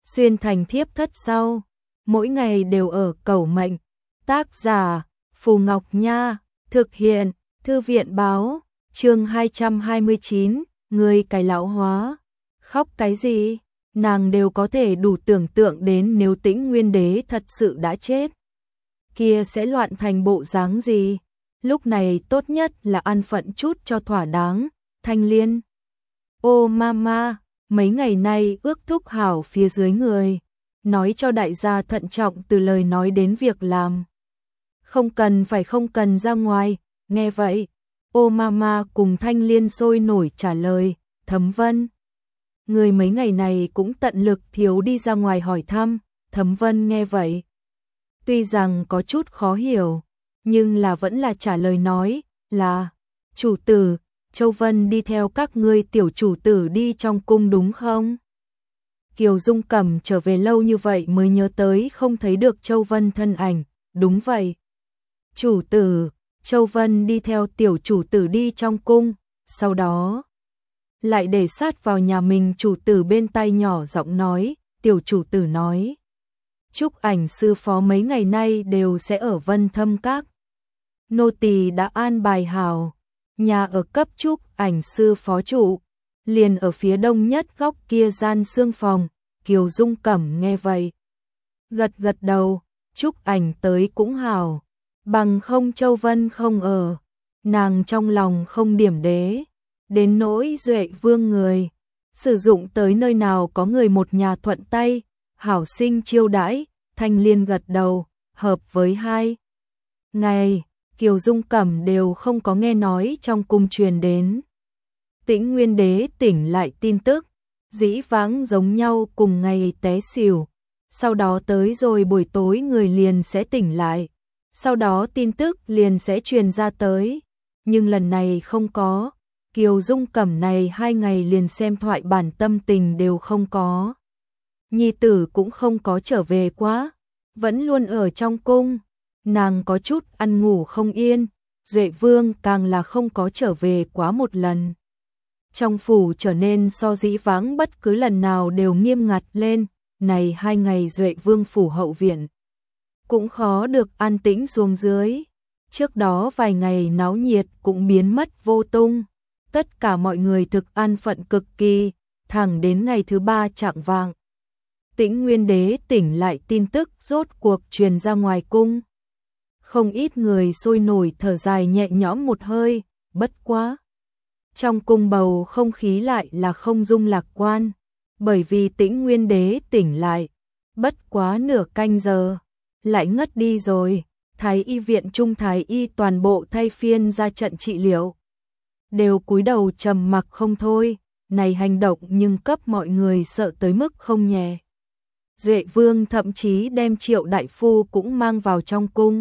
xuyên thành thiếp thất sau, mỗi ngày đều ở cầu mệnh. Tác giả Phù Ngọc Nha, thực hiện Thư viện báo, chương 229, người cải lão hóa. Khóc cái gì? Nàng đều có thể đủ tưởng tượng đến nếu Tĩnh Nguyên Đế thật sự đã chết, kia sẽ loạn thành bộ dáng gì. Lúc này tốt nhất là ăn phận chút cho thỏa đáng. Thanh Liên, ô mama, mấy ngày nay ước thúc hảo phía dưới người, nói cho đại gia thận trọng từ lời nói đến việc làm. Không cần ra ngoài. Nghe vậy, ô mama cùng Thanh Liên sôi nổi trả lời. Thấm Vân, người mấy ngày này cũng tận lực thiếu đi ra ngoài hỏi thăm. Thấm Vân nghe vậy, tuy rằng có chút khó hiểu, nhưng là vẫn là trả lời nói là, chủ tử, Châu Vân đi theo các ngươi tiểu chủ tử đi trong cung đúng không? Kiều Dung Cẩm trở về lâu như vậy mới nhớ tới không thấy được Châu Vân thân ảnh. Đúng vậy, chủ tử, Châu Vân đi theo tiểu chủ tử đi trong cung, sau đó lại để sát vào nhà mình chủ tử bên tai nhỏ giọng nói. Tiểu chủ tử nói, Trúc Ảnh sư phó mấy ngày nay đều sẽ ở Vân Thâm Các. Nô tỳ đã an bài hảo, nhà ở cấp Trúc Ảnh sư phó trụ, liền ở phía đông nhất góc kia gian xương phòng. Kiều Dung Cẩm nghe vậy, gật đầu. Trúc Ảnh tới cũng hảo, bằng không Châu Vân không ở, nàng trong lòng không điểm đế. Đến nỗi Duệ Vương người, sử dụng tới nơi nào có người một nhà thuận tay, hảo sinh chiêu đãi. Thanh Liên gật đầu, hợp với hai ngày, Kiều Dung Cẩm đều không có nghe nói trong cung truyền đến Tĩnh Nguyên Đế tỉnh lại tin tức. Dĩ vãng giống nhau cùng ngày té xỉu, sau đó tới rồi buổi tối người liền sẽ tỉnh lại, sau đó tin tức liền sẽ truyền ra tới. Nhưng lần này không có, Kiều Dung Cẩm này 2 ngày liền xem thoại bản tâm tình đều không có. Nhi tử cũng không có trở về quá, vẫn luôn ở trong cung, nàng có chút ăn ngủ không yên. Duệ Vương càng là không có trở về quá một lần. Trong phủ trở nên so dĩ vãng bất cứ lần nào đều nghiêm ngặt lên. Này 2 ngày Duệ Vương phủ hậu viện cũng khó được an tĩnh xuống dưới. Trước đó vài ngày náo nhiệt cũng biến mất vô tung. Tất cả mọi người thực an phận cực kỳ, thẳng đến ngày thứ 3 chạng vạng, Tĩnh Nguyên Đế tỉnh lại tin tức rốt cuộc truyền ra ngoài cung. Không ít người sôi nổi thở dài nhẹ nhõm một hơi. Bất quá, trong cung bầu không khí lại là không dung lạc quan, bởi vì Tĩnh Nguyên Đế tỉnh lại, bất quá nửa canh giờ, lại ngất đi rồi. Thái y viện trung thái y toàn bộ thay phiên ra trận trị liệu, đều cúi đầu trầm mặc không thôi. Này hành động nhưng cấp mọi người sợ tới mức không nhẹ. Duệ Vương thậm chí đem Triệu đại phu cũng mang vào trong cung,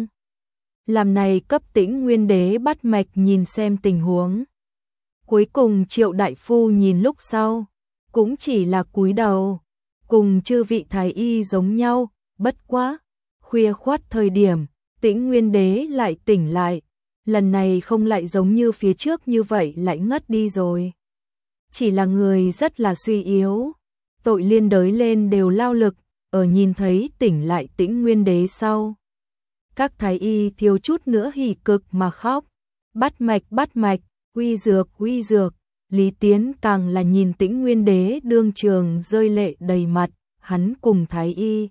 làm này cấp Tĩnh Nguyên Đế bắt mạch nhìn xem tình huống. Cuối cùng Triệu đại phu nhìn lúc sau, cũng chỉ là cúi đầu, cùng chư vị thái y giống nhau. Bất quá, khuya khoắt thời điểm, Tĩnh Nguyên Đế lại tỉnh lại, lần này không lại giống như phía trước như vậy lại ngất đi rồi. Chỉ là người rất là suy yếu, tội liên đới lên đều lao lực, ở nhìn thấy tỉnh lại Tĩnh Nguyên Đế sau. Các thái y thiếu chút nữa hỉ cực mà khóc. Bắt mạch, uy dược. Lý Tiến càng là nhìn Tĩnh Nguyên Đế đương trường rơi lệ đầy mặt. Hắn cùng thái y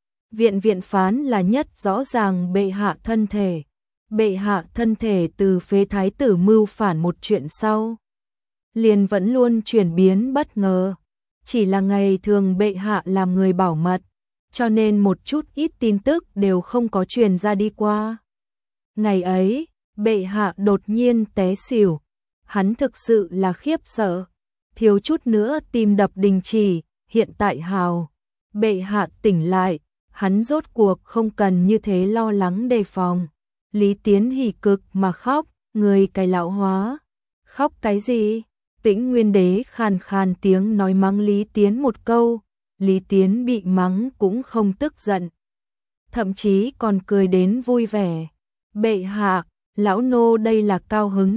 viện phán là nhất rõ ràng bệ hạ thân thể. Bệ hạ thân thể từ phế thái tử mưu phản một chuyện sau, liền vẫn luôn chuyển biến bất ngờ. Chỉ là ngày thường bệ hạ làm người bảo mật, cho nên một chút ít tin tức đều không có truyền ra đi qua. Ngày ấy, bệ hạ đột nhiên té xỉu, hắn thực sự là khiếp sợ, thiếu chút nữa tim đập đình chỉ. Hiện tại hào, bệ hạ tỉnh lại, hắn rốt cuộc không cần như thế lo lắng đề phòng. Lý Tiến hỉ cực mà khóc, người cải lão hóa. Khóc cái gì? Tĩnh Nguyên Đế khàn khàn tiếng nói mắng Lý Tiến một câu. Lý Tiến bị mắng cũng không tức giận, thậm chí còn cười đến vui vẻ. Bệ hạ, lão nô đây là cao hứng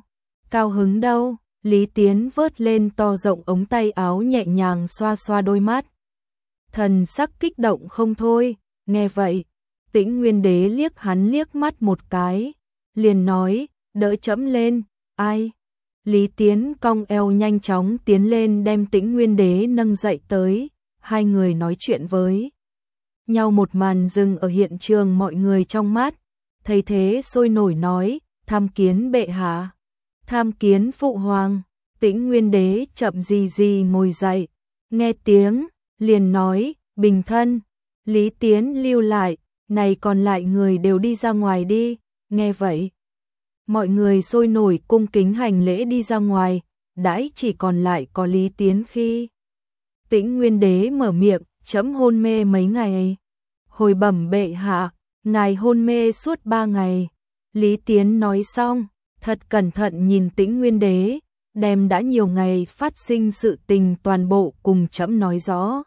đâu. Lý Tiến vớt lên to rộng ống tay áo nhẹ nhàng xoa xoa đôi mắt. thần sắc kích động không thôi. Nghe vậy, Tĩnh Nguyên Đế liếc hắn liếc mắt một cái, liền nói, đỡ trẫm lên. Ai? Lý Tiến cong eo nhanh chóng tiến lên đem Tĩnh Nguyên Đế nâng dậy tới, hai người nói chuyện với nhau một màn dừng ở hiện trường mọi người trong mắt, thấy thế sôi nổi nói, tham kiến bệ hạ, tham kiến phụ hoàng. Tĩnh Nguyên Đế chậm gì gì ngồi dậy, nghe tiếng, liền nói, bình thân. Lý Tiến lưu lại, này còn lại người đều đi ra ngoài đi. Nghe vậy, mọi người sôi nổi cung kính hành lễ đi ra ngoài, đãi chỉ còn lại có Lý Tiến khi Tĩnh Nguyên Đế mở miệng, trẫm hôn mê mấy ngày. Hồi bẩm bệ hạ, ngài hôn mê suốt 3 ngày. Lý Tiến nói xong, thật cẩn thận nhìn Tĩnh Nguyên Đế, đem đã nhiều ngày phát sinh sự tình toàn bộ cùng trẫm nói rõ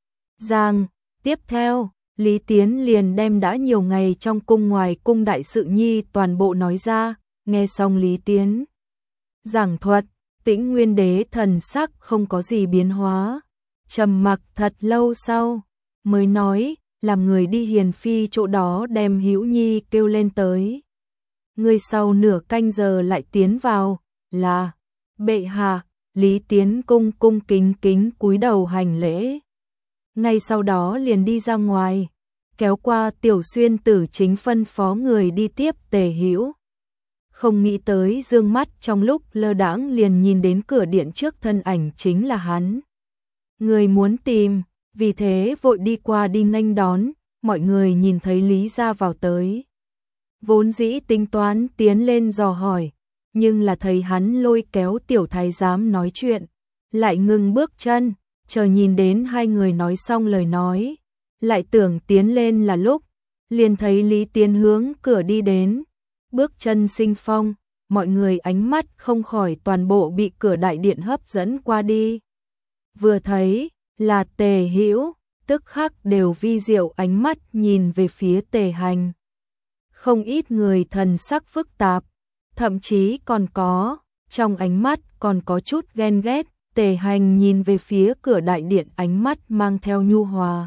ràng. Tiếp theo, Lý Tiến liền đem đã nhiều ngày trong cung ngoài cung đại sự nhi toàn bộ nói ra. Nghe xong Lý Tiến giảng thuật, Tĩnh Nguyên Đế thần sắc không có gì biến hóa, trầm mặc thật lâu sau mới nói, làm người đi Hiền phi chỗ đó đem Hữu Nhi kêu lên tới. Người sau nửa canh giờ lại tiến vào, là bệ hạ. Lý Tiến cung kính kính cúi đầu hành lễ, ngay sau đó liền đi ra ngoài, kéo qua Tiểu Xuyên Tử chính phân phó người đi tiếp Tề Hữu. Không nghĩ tới dương mắt trong lúc lơ đãng liền nhìn đến cửa điện trước thân ảnh chính là hắn. Người muốn tìm, vì thế vội đi qua đi nghênh đón, mọi người nhìn thấy Lý gia vào tới. Vốn dĩ tính toán tiến lên dò hỏi, nhưng là thấy hắn lôi kéo tiểu thái giám nói chuyện, lại ngừng bước chân, chờ nhìn đến hai người nói xong lời nói, lại tưởng tiến lên là lúc, liền thấy Lý Tiến hướng cửa đi đến, bước chân sinh phong, mọi người ánh mắt không khỏi toàn bộ bị cửa đại điện hấp dẫn qua đi. Vừa thấy là Tề Hữu, tức khắc đều vi diệu ánh mắt nhìn về phía Tề Hành. Không ít người thần sắc phức tạp, thậm chí còn có, trong ánh mắt còn có chút ghen ghét. Tề Hành nhìn về phía cửa đại điện ánh mắt mang theo nhu hòa.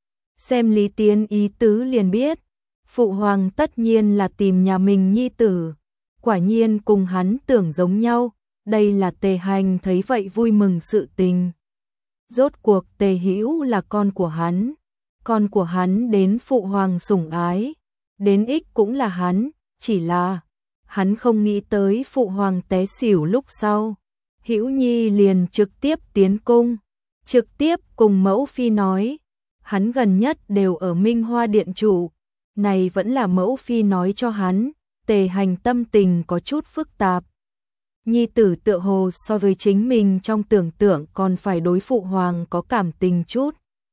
Xem Lý Tiến ý tứ liền biết, phụ hoàng tất nhiên là tìm nhà mình nhi tử, quả nhiên cùng hắn tưởng giống nhau, đây là Tề Hành thấy vậy vui mừng sự tình. Rốt cuộc Tề Hữu là con của hắn đến phụ hoàng sủng ái, đến ích cũng là hắn, chỉ là hắn không nghĩ tới phụ hoàng té xỉu lúc sau. Hữu Nhi liền trực tiếp tiến cung, trực tiếp cùng mẫu phi nói, hắn gần nhất đều ở Minh Hoa điện trụ, này vẫn là mẫu phi nói cho hắn. Tề Hành tâm tình có chút phức tạp. Nhi tử tựa hồ so với chính mình trong tưởng tượng còn phải đối phụ hoàng có cảm tình chút.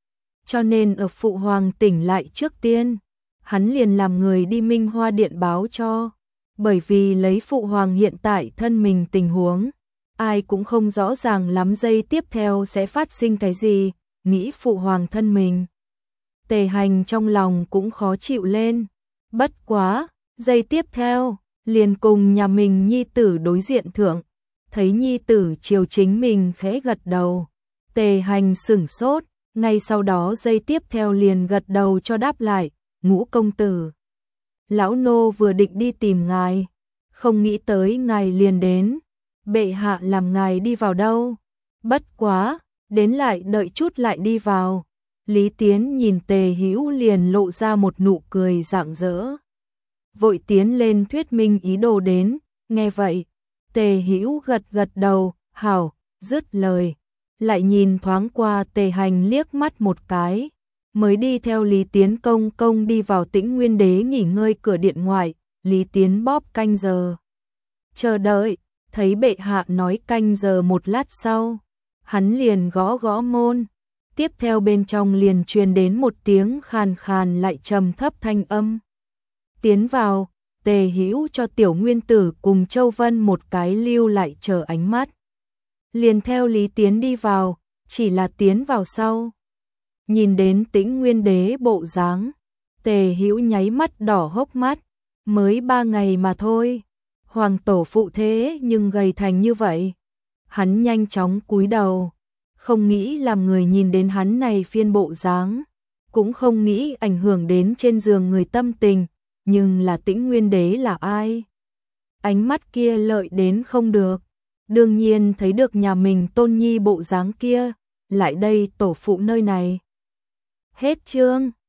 Cho nên ở phụ hoàng tỉnh lại trước tiên, hắn liền làm người đi Minh Hoa điện báo cho, bởi vì lấy phụ hoàng hiện tại thân mình tình huống, ai cũng không rõ ràng lắm giây tiếp theo sẽ phát sinh cái gì, nghĩ phụ hoàng thân mình. Tề Hành trong lòng cũng khó chịu lên, bất quá, giây tiếp theo, liền cùng nhà mình nhi tử đối diện thượng, thấy nhi tử chiều chính mình khẽ gật đầu. Tề Hành sửng sốt, ngay sau đó giây tiếp theo liền gật đầu cho đáp lại, Ngũ công tử. Lão nô vừa định đi tìm ngài, không nghĩ tới ngài liền đến. Bệ hạ làm ngài đi vào đâu? Bất quá, đến lại đợi chút lại đi vào. Lý Tiến nhìn Tề Hữu liền lộ ra một nụ cười rạng rỡ, vội tiến lên thuyết minh ý đồ đến. Nghe vậy, Tề Hữu gật gật đầu, hảo, dứt lời, lại nhìn thoáng qua Tề Hành liếc mắt một cái, mới đi theo Lý Tiến công đi vào Tĩnh Nguyên Đế nghỉ ngơi cửa điện ngoại. Lý Tiến bóp canh giờ, chờ đợi, thấy bệ hạ nói canh giờ một lát sau, hắn liền gõ gõ môn, tiếp theo bên trong liền truyền đến một tiếng khàn khàn lại trầm thấp thanh âm. Tiến vào. Tề Hữu cho Tiểu Nguyên Tử cùng Châu Vân một cái lưu lại chờ ánh mắt, liền theo Lý Tiến đi vào, chỉ là tiến vào sau, nhìn đến Tĩnh Nguyên Đế bộ dáng, Tề Hữu nháy mắt đỏ hốc mắt, mới 3 ngày mà thôi, hoàng tổ phụ thế nhưng gầy thành như vậy. Hắn nhanh chóng cúi đầu, không nghĩ làm người nhìn đến hắn này phiên bộ dáng, cũng không nghĩ ảnh hưởng đến trên giường người tâm tình, nhưng là Tĩnh Nguyên Đế là ai? Ánh mắt kia lợi đến không được, đương nhiên thấy được nhà mình Tôn Nhi bộ dáng kia, lại đây tổ phụ nơi này. Hết chương.